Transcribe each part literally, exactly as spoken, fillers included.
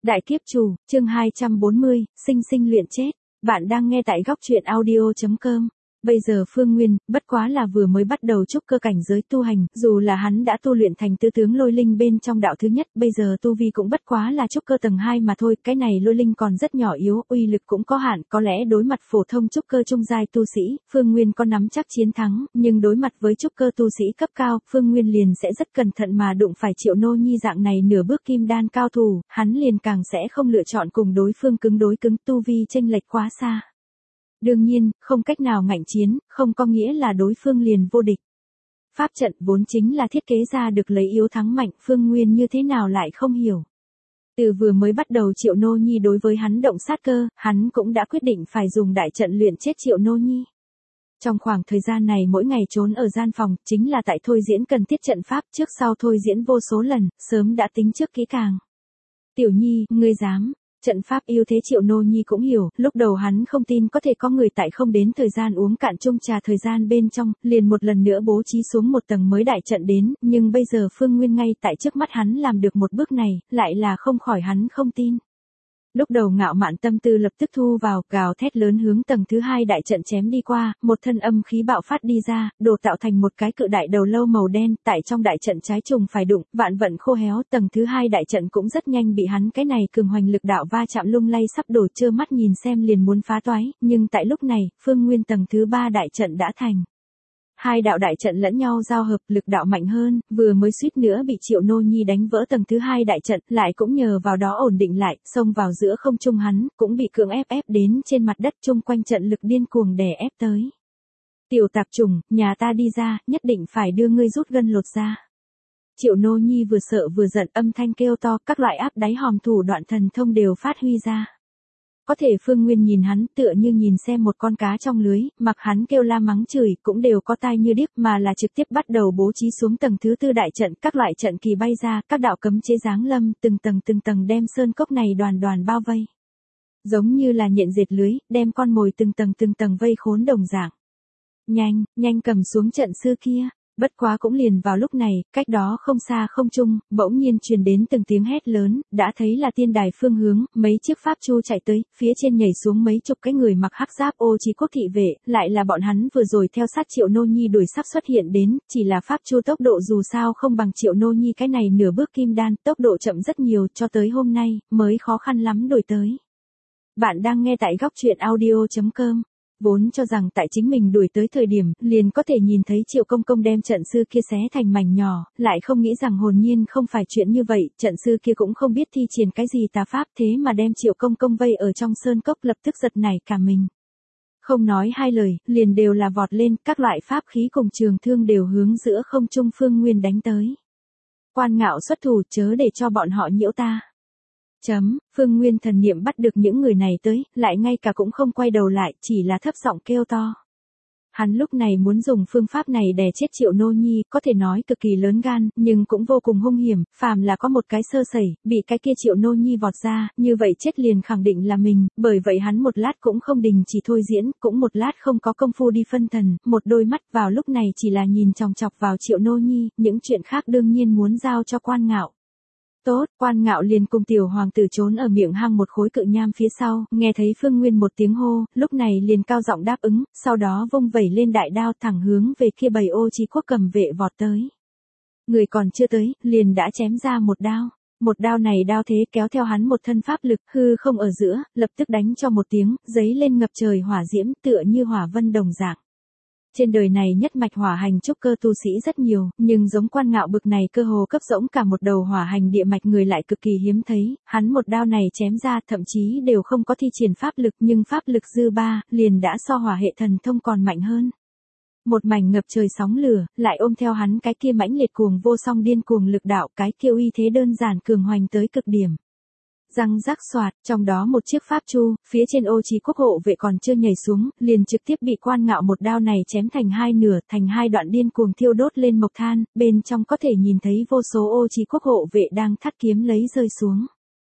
Đại kiếp chủ, chương hai trăm bốn mươi, sinh sinh luyện chết. Bạn đang nghe tại góc truyện audio chấm com. Bây giờ Phương Nguyên, bất quá là vừa mới bắt đầu trúc cơ cảnh giới tu hành, dù là hắn đã tu luyện thành tứ tướng lôi linh bên trong đạo thứ nhất, bây giờ tu vi cũng bất quá là trúc cơ tầng hai mà thôi, cái này lôi linh còn rất nhỏ yếu, uy lực cũng có hạn, có lẽ đối mặt phổ thông trúc cơ trung giai tu sĩ, Phương Nguyên có nắm chắc chiến thắng, nhưng đối mặt với trúc cơ tu sĩ cấp cao, Phương Nguyên liền sẽ rất cẩn thận mà đụng phải Triệu Nô Nhi dạng này nửa bước kim đan cao thủ, hắn liền càng sẽ không lựa chọn cùng đối phương cứng đối cứng, tu vi chênh lệch quá xa. Đương nhiên, không cách nào ngạnh chiến, không có nghĩa là đối phương liền vô địch. Pháp trận vốn chính là thiết kế ra được lấy yếu thắng mạnh, Phương Nguyên như thế nào lại không hiểu. Từ vừa mới bắt đầu Triệu Nô Nhi đối với hắn động sát cơ, hắn cũng đã quyết định phải dùng đại trận luyện chết Triệu Nô Nhi. Trong khoảng thời gian này mỗi ngày trốn ở gian phòng, chính là tại thôi diễn cần thiết trận pháp, trước sau thôi diễn vô số lần, sớm đã tính trước kỹ càng. Tiểu Nhi, ngươi dám. Trận pháp ưu thế Triệu Nô Nhi cũng hiểu, lúc đầu hắn không tin có thể có người tại không đến thời gian uống cạn chung trà thời gian bên trong, liền một lần nữa bố trí xuống một tầng mới đại trận đến, nhưng bây giờ Phương Nguyên ngay tại trước mắt hắn làm được một bước này, lại là không khỏi hắn không tin. Lúc đầu ngạo mạn tâm tư lập tức thu vào, gào thét lớn hướng tầng thứ hai đại trận chém đi qua, một thân âm khí bạo phát đi ra, đổ tạo thành một cái cự đại đầu lâu màu đen, tại trong đại trận trái trùng phải đụng, vạn vận khô héo, tầng thứ hai đại trận cũng rất nhanh bị hắn cái này cường hoành lực đạo va chạm lung lay sắp đổ, trơ mắt nhìn xem liền muốn phá toái, nhưng tại lúc này, Phương Nguyên tầng thứ ba đại trận đã thành. Hai đạo đại trận lẫn nhau giao hợp, lực đạo mạnh hơn, vừa mới suýt nữa bị Triệu Nô Nhi đánh vỡ tầng thứ hai đại trận, lại cũng nhờ vào đó ổn định lại, xông vào giữa không trung hắn, cũng bị cưỡng ép ép đến trên mặt đất, chung quanh trận lực điên cuồng đè ép tới. Tiểu tạp trùng, nhà ta đi ra, nhất định phải đưa ngươi rút gân lột ra. Triệu Nô Nhi vừa sợ vừa giận, âm thanh kêu to, các loại áp đáy hòm thủ đoạn thần thông đều phát huy ra. Có thể Phương Nguyên nhìn hắn tựa như nhìn xem một con cá trong lưới, mặc hắn kêu la mắng chửi cũng đều có tai như điếc, mà là trực tiếp bắt đầu bố trí xuống tầng thứ tư đại trận, các loại trận kỳ bay ra, các đạo cấm chế giáng lâm, từng tầng từng tầng đem sơn cốc này đoàn đoàn bao vây. Giống như là nhện dệt lưới, đem con mồi từng tầng từng tầng vây khốn đồng dạng. Nhanh, nhanh cầm xuống trận sư kia. Bất quá cũng liền vào lúc này, cách đó không xa không trung, bỗng nhiên truyền đến từng tiếng hét lớn, đã thấy là tiên đài phương hướng, mấy chiếc pháp chu chạy tới, phía trên nhảy xuống mấy chục cái người mặc hắc giáp ô trí quốc thị vệ, lại là bọn hắn vừa rồi theo sát Triệu Nô Nhi đuổi sắp xuất hiện đến, chỉ là pháp chu tốc độ dù sao không bằng Triệu Nô Nhi cái này nửa bước kim đan, tốc độ chậm rất nhiều, cho tới hôm nay, mới khó khăn lắm đuổi tới. Bạn đang nghe tại góc truyện audio chấm com. Vốn cho rằng tại chính mình đuổi tới thời điểm, liền có thể nhìn thấy Triệu Công Công đem trận sư kia xé thành mảnh nhỏ, lại không nghĩ rằng hồn nhiên không phải chuyện như vậy, trận sư kia cũng không biết thi triển cái gì tà pháp, thế mà đem Triệu Công Công vây ở trong sơn cốc, lập tức giật nảy cả mình. Không nói hai lời, liền đều là vọt lên, các loại pháp khí cùng trường thương đều hướng giữa không trung Phương Nguyên đánh tới. Quan Ngạo xuất thủ, chớ để cho bọn họ nhiễu ta. Chấm, Phương Nguyên thần niệm bắt được những người này tới, lại ngay cả cũng không quay đầu lại, chỉ là thấp giọng kêu to. Hắn lúc này muốn dùng phương pháp này đè chết Triệu Nô Nhi, có thể nói cực kỳ lớn gan, nhưng cũng vô cùng hung hiểm, phàm là có một cái sơ sẩy, bị cái kia Triệu Nô Nhi vọt ra, như vậy chết liền khẳng định là mình, bởi vậy hắn một lát cũng không đình chỉ thôi diễn, cũng một lát không có công phu đi phân thần, một đôi mắt vào lúc này chỉ là nhìn chòng chọc vào Triệu Nô Nhi, những chuyện khác đương nhiên muốn giao cho Quan Ngạo. Tốt, Quan Ngạo liền cùng tiểu hoàng tử trốn ở miệng hang một khối cự nham phía sau, nghe thấy Phương Nguyên một tiếng hô, lúc này liền cao giọng đáp ứng, sau đó vung vẩy lên đại đao thẳng hướng về kia bầy ô trí quốc cầm vệ vọt tới. Người còn chưa tới, liền đã chém ra một đao. Một đao này đao thế kéo theo hắn một thân pháp lực, hư không ở giữa, lập tức đánh cho một tiếng, giấy lên ngập trời hỏa diễm tựa như hỏa vân đồng dạng. Trên đời này nhất mạch hỏa hành trúc cơ tu sĩ rất nhiều, nhưng giống Quan Ngạo bực này cơ hồ cấp rỗng cả một đầu hỏa hành địa mạch người lại cực kỳ hiếm thấy, hắn một đao này chém ra thậm chí đều không có thi triển pháp lực, nhưng pháp lực dư ba, liền đã so hỏa hệ thần thông còn mạnh hơn. Một mảnh ngập trời sóng lửa, lại ôm theo hắn cái kia mãnh liệt cuồng vô song điên cuồng lực đạo, cái kia uy thế đơn giản cường hoành tới cực điểm. Răng rắc xoạt, trong đó một chiếc pháp chu, phía trên ô trí quốc hộ vệ còn chưa nhảy xuống, liền trực tiếp bị Quan Ngạo một đao này chém thành hai nửa, thành hai đoạn điên cuồng thiêu đốt lên mộc than, bên trong có thể nhìn thấy vô số ô trí quốc hộ vệ đang thắt kiếm lấy rơi xuống.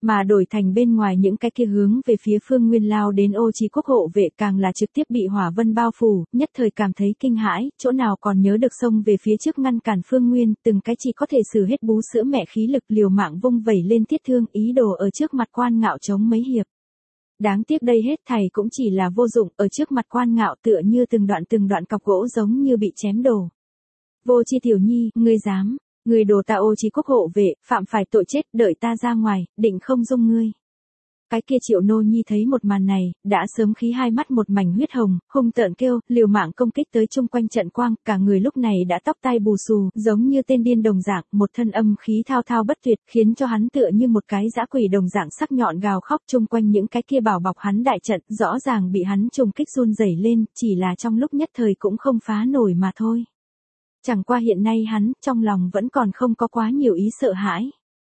Mà đổi thành bên ngoài những cái kia hướng về phía Phương Nguyên lao đến Ô Chí Quốc hộ vệ càng là trực tiếp bị hỏa vân bao phủ, nhất thời cảm thấy kinh hãi, chỗ nào còn nhớ được xông về phía trước ngăn cản Phương Nguyên, từng cái chỉ có thể sử hết bú sữa mẹ khí lực liều mạng vung vẩy lên thiết thương ý đồ ở trước mặt Quan Ngạo chống mấy hiệp. Đáng tiếc đây hết thảy cũng chỉ là vô dụng, ở trước mặt Quan Ngạo tựa như từng đoạn từng đoạn cọc gỗ giống như bị chém đổ. Vô Chi tiểu nhi, ngươi dám, ngươi đồ ta Ô Chí Quốc hộ vệ, phạm phải tội chết, đợi ta ra ngoài, định không dung ngươi. Cái kia Triệu Nô Nhi thấy một màn này, đã sớm khí hai mắt một mảnh huyết hồng, hung tợn kêu, liều mạng công kích tới chung quanh trận quang, cả người lúc này đã tóc tai bù xù, giống như tên điên đồng dạng, một thân âm khí thao thao bất tuyệt, khiến cho hắn tựa như một cái dã quỷ đồng dạng sắc nhọn gào khóc chung quanh những cái kia bảo bọc hắn đại trận, rõ ràng bị hắn trùng kích run rẩy lên, chỉ là trong lúc nhất thời cũng không phá nổi mà thôi. Chẳng qua hiện nay hắn, trong lòng vẫn còn không có quá nhiều ý sợ hãi.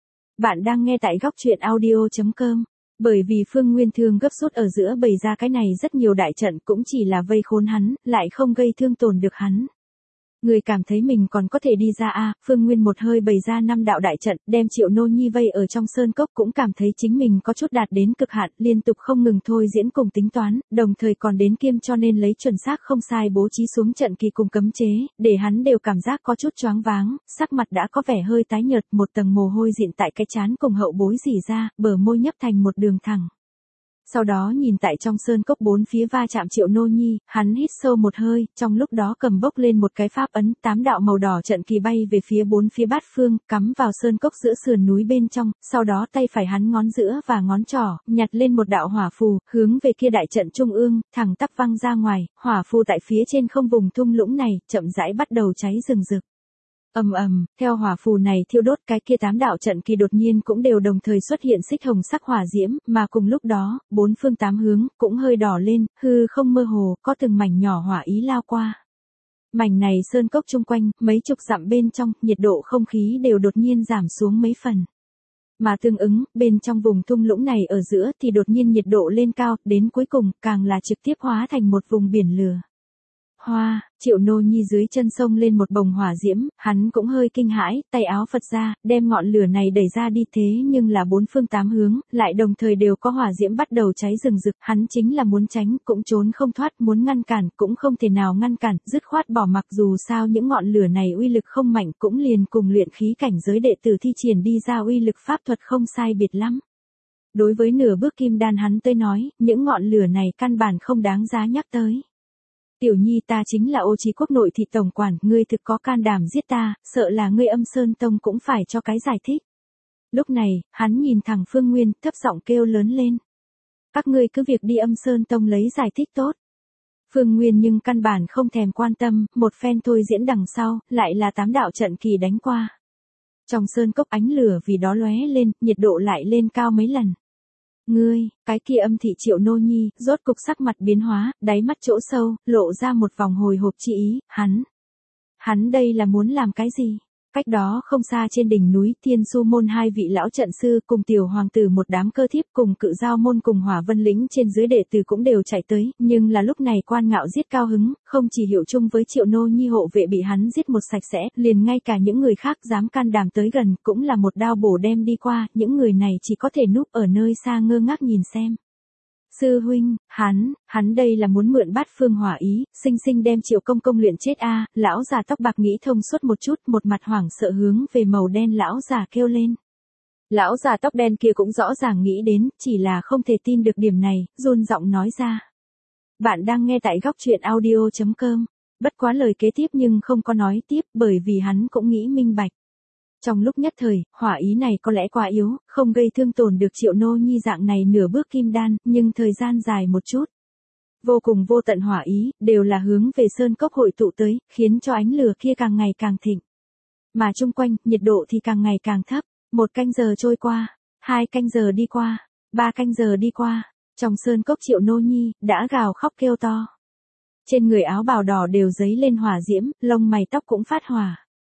Bạn đang nghe tại góc truyện audio chấm com. Bởi vì Phương Nguyên thương gấp rút ở giữa bày ra cái này rất nhiều đại trận cũng chỉ là vây khốn hắn, lại không gây thương tổn được hắn. Người cảm thấy mình còn có thể đi ra a à, Phương Nguyên một hơi bày ra năm đạo đại trận, đem Triệu Nô Nhi vây ở trong sơn cốc cũng cảm thấy chính mình có chút đạt đến cực hạn, liên tục không ngừng thôi diễn cùng tính toán, đồng thời còn đến kiêm cho nên lấy chuẩn xác không sai bố trí xuống trận kỳ cùng cấm chế, để hắn đều cảm giác có chút choáng váng, sắc mặt đã có vẻ hơi tái nhợt, một tầng mồ hôi dịn tại cái trán cùng hậu bối rỉ ra, bờ môi nhấp thành một đường thẳng. Sau đó nhìn tại trong sơn cốc bốn phía va chạm Triệu Nô Nhi, hắn hít sâu một hơi, trong lúc đó cầm bốc lên một cái pháp ấn, tám đạo màu đỏ trận kỳ bay về phía bốn phía bát phương, cắm vào sơn cốc giữa sườn núi bên trong, sau đó tay phải hắn ngón giữa và ngón trỏ, nhặt lên một đạo hỏa phù, hướng về kia đại trận trung ương, thẳng tắp văng ra ngoài, hỏa phù tại phía trên không vùng thung lũng này, chậm rãi bắt đầu cháy rừng rực. Ầm ầm, theo hỏa phù này thiêu đốt cái kia tám đạo trận kỳ đột nhiên cũng đều đồng thời xuất hiện xích hồng sắc hỏa diễm, mà cùng lúc đó, bốn phương tám hướng cũng hơi đỏ lên, hư không mơ hồ, có từng mảnh nhỏ hỏa ý lao qua. Mảnh này sơn cốc chung quanh, mấy chục dặm bên trong, nhiệt độ không khí đều đột nhiên giảm xuống mấy phần. Mà tương ứng, bên trong vùng thung lũng này ở giữa thì đột nhiên nhiệt độ lên cao, đến cuối cùng, càng là trực tiếp hóa thành một vùng biển lửa. Hoa, Triệu Nô Nhi dưới chân sông lên một bồng hỏa diễm, hắn cũng hơi kinh hãi, tay áo phật ra, đem ngọn lửa này đẩy ra đi thế nhưng là bốn phương tám hướng, lại đồng thời đều có hỏa diễm bắt đầu cháy rừng rực, hắn chính là muốn tránh, cũng trốn không thoát, muốn ngăn cản, cũng không thể nào ngăn cản, dứt khoát bỏ mặc dù sao những ngọn lửa này uy lực không mạnh cũng liền cùng luyện khí cảnh giới đệ tử thi triển đi ra uy lực pháp thuật không sai biệt lắm. Đối với nửa bước kim đan hắn tới nói, những ngọn lửa này căn bản không đáng giá nhắc tới. Tiểu Nhi ta chính là Ô Chí Quốc nội thị tổng quản, ngươi thực có can đảm giết ta, sợ là ngươi Âm Sơn Tông cũng phải cho cái giải thích. Lúc này, hắn nhìn thẳng Phương Nguyên, thấp giọng kêu lớn lên. Các ngươi cứ việc đi Âm Sơn Tông lấy giải thích tốt. Phương Nguyên nhưng căn bản không thèm quan tâm, một phen thôi diễn đằng sau, lại là tám đạo trận kỳ đánh qua. Trong sơn cốc ánh lửa vì đó lóe lên, nhiệt độ lại lên cao mấy lần. Ngươi, cái kia Âm thị Triệu Nô Nhi, rốt cục sắc mặt biến hóa, đáy mắt chỗ sâu, lộ ra một vòng hồi hộp chi ý, hắn. Hắn đây là muốn làm cái gì? Cách đó không xa trên đỉnh núi Thiên Su môn hai vị lão trận sư cùng tiểu hoàng tử một đám cơ thiếp cùng Cự Giao môn cùng Hỏa Vân lĩnh trên dưới đệ tử cũng đều chạy tới, nhưng là lúc này Quan Ngạo giết cao hứng, không chỉ hiệu chung với Triệu Nô Nhi hộ vệ bị hắn giết một sạch sẽ, liền ngay cả những người khác dám can đảm tới gần cũng là một đao bổ đem đi qua, những người này chỉ có thể núp ở nơi xa ngơ ngác nhìn xem. Sư huynh, hắn, hắn đây là muốn mượn bát phương hỏa ý, sinh sinh đem Triệu công công luyện chết a à, lão già tóc bạc nghĩ thông suốt một chút, một mặt hoảng sợ hướng về màu đen lão già kêu lên. Lão già tóc đen kia cũng rõ ràng nghĩ đến, chỉ là không thể tin được điểm này, run giọng nói ra. Bạn đang nghe tại góc truyện audio chấm com, bất quá lời kế tiếp nhưng không có nói tiếp bởi vì hắn cũng nghĩ minh bạch. Trong lúc nhất thời, hỏa ý này có lẽ quá yếu, không gây thương tổn được Triệu Nô Nhi dạng này nửa bước kim đan, nhưng thời gian dài một chút. Vô cùng vô tận hỏa ý, đều là hướng về sơn cốc hội tụ tới, khiến cho ánh lửa kia càng ngày càng thịnh. Mà chung quanh, nhiệt độ thì càng ngày càng thấp, một canh giờ trôi qua, hai canh giờ đi qua, ba canh giờ đi qua, trong sơn cốc Triệu Nô Nhi, đã gào khóc kêu to. Trên người áo bào đỏ đều dấy lên hỏa diễm, lông mày tóc cũng phát hỏa.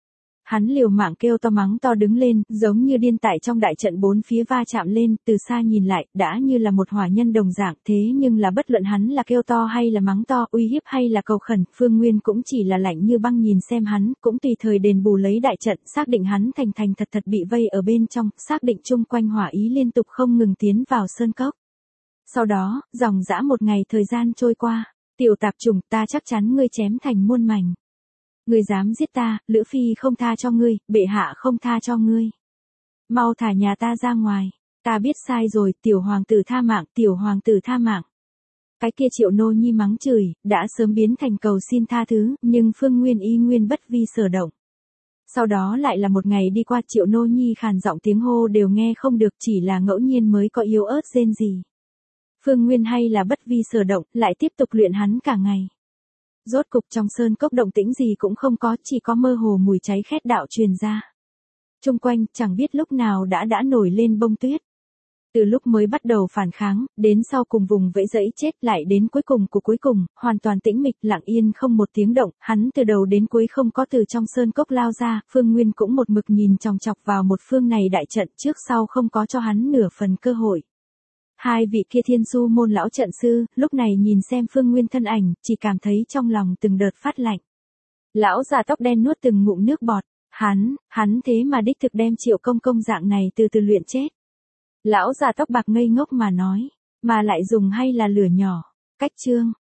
Hắn liều mạng kêu to mắng to đứng lên, giống như điên tại trong đại trận bốn phía va chạm lên, từ xa nhìn lại, đã như là một hỏa nhân đồng dạng, thế nhưng là bất luận hắn là kêu to hay là mắng to, uy hiếp hay là cầu khẩn, Phương Nguyên cũng chỉ là lạnh như băng nhìn xem hắn, cũng tùy thời đền bù lấy đại trận, xác định hắn thành thành thật thật bị vây ở bên trong, xác định chung quanh hỏa ý liên tục không ngừng tiến vào sơn cốc. Sau đó, dòng dã một ngày thời gian trôi qua, tiểu tạp chủng, ta chắc chắn ngươi chém thành muôn mảnh. Ngươi dám giết ta, Lữ Phi không tha cho ngươi, bệ hạ không tha cho ngươi. Mau thả nhà ta ra ngoài, ta biết sai rồi, tiểu hoàng tử tha mạng, tiểu hoàng tử tha mạng. Cái kia Triệu Nô Nhi mắng chửi, đã sớm biến thành cầu xin tha thứ, nhưng Phương Nguyên y nguyên bất vi sở động. Sau đó lại là một ngày đi qua, Triệu Nô Nhi khàn giọng tiếng hô đều nghe không được, chỉ là ngẫu nhiên mới có yếu ớt rên gì. Phương Nguyên hay là bất vi sở động, lại tiếp tục luyện hắn cả ngày. Rốt cục trong sơn cốc động tĩnh gì cũng không có, chỉ có mơ hồ mùi cháy khét đạo truyền ra. Trung quanh, chẳng biết lúc nào đã đã nổi lên bông tuyết. Từ lúc mới bắt đầu phản kháng, đến sau cùng vùng vẫy dẫy chết, lại đến cuối cùng của cuối cùng, hoàn toàn tĩnh mịch lặng yên không một tiếng động, hắn từ đầu đến cuối không có từ trong sơn cốc lao ra, Phương Nguyên cũng một mực nhìn chòng chọc vào một phương này đại trận, trước sau không có cho hắn nửa phần cơ hội. Hai vị kia Thiên Du môn lão trận sư, lúc này nhìn xem Phương Nguyên thân ảnh, chỉ cảm thấy trong lòng từng đợt phát lạnh. Lão già tóc đen nuốt từng ngụm nước bọt, hắn, hắn thế mà đích thực đem Triệu Công Công dạng này từ từ luyện chết. Lão già tóc bạc ngây ngốc mà nói, mà lại dùng hay là lửa nhỏ, cách chương.